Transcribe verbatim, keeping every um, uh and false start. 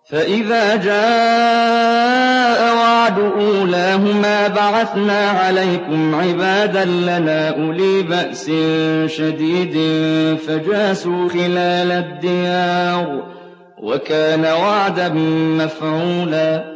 فَإِذَا جَاءَ وَعْدُ أُولَاهُمَا بَعَثْنَا عَلَيْكُمْ عِبَادًا لَّنَا أُولِي بَأْسٍ شَدِيدٍ فَجَاسُوا خِلَالَ الدِّيَارِ ۚ وَكَانَ وَعْدًا مَّفْعُولًا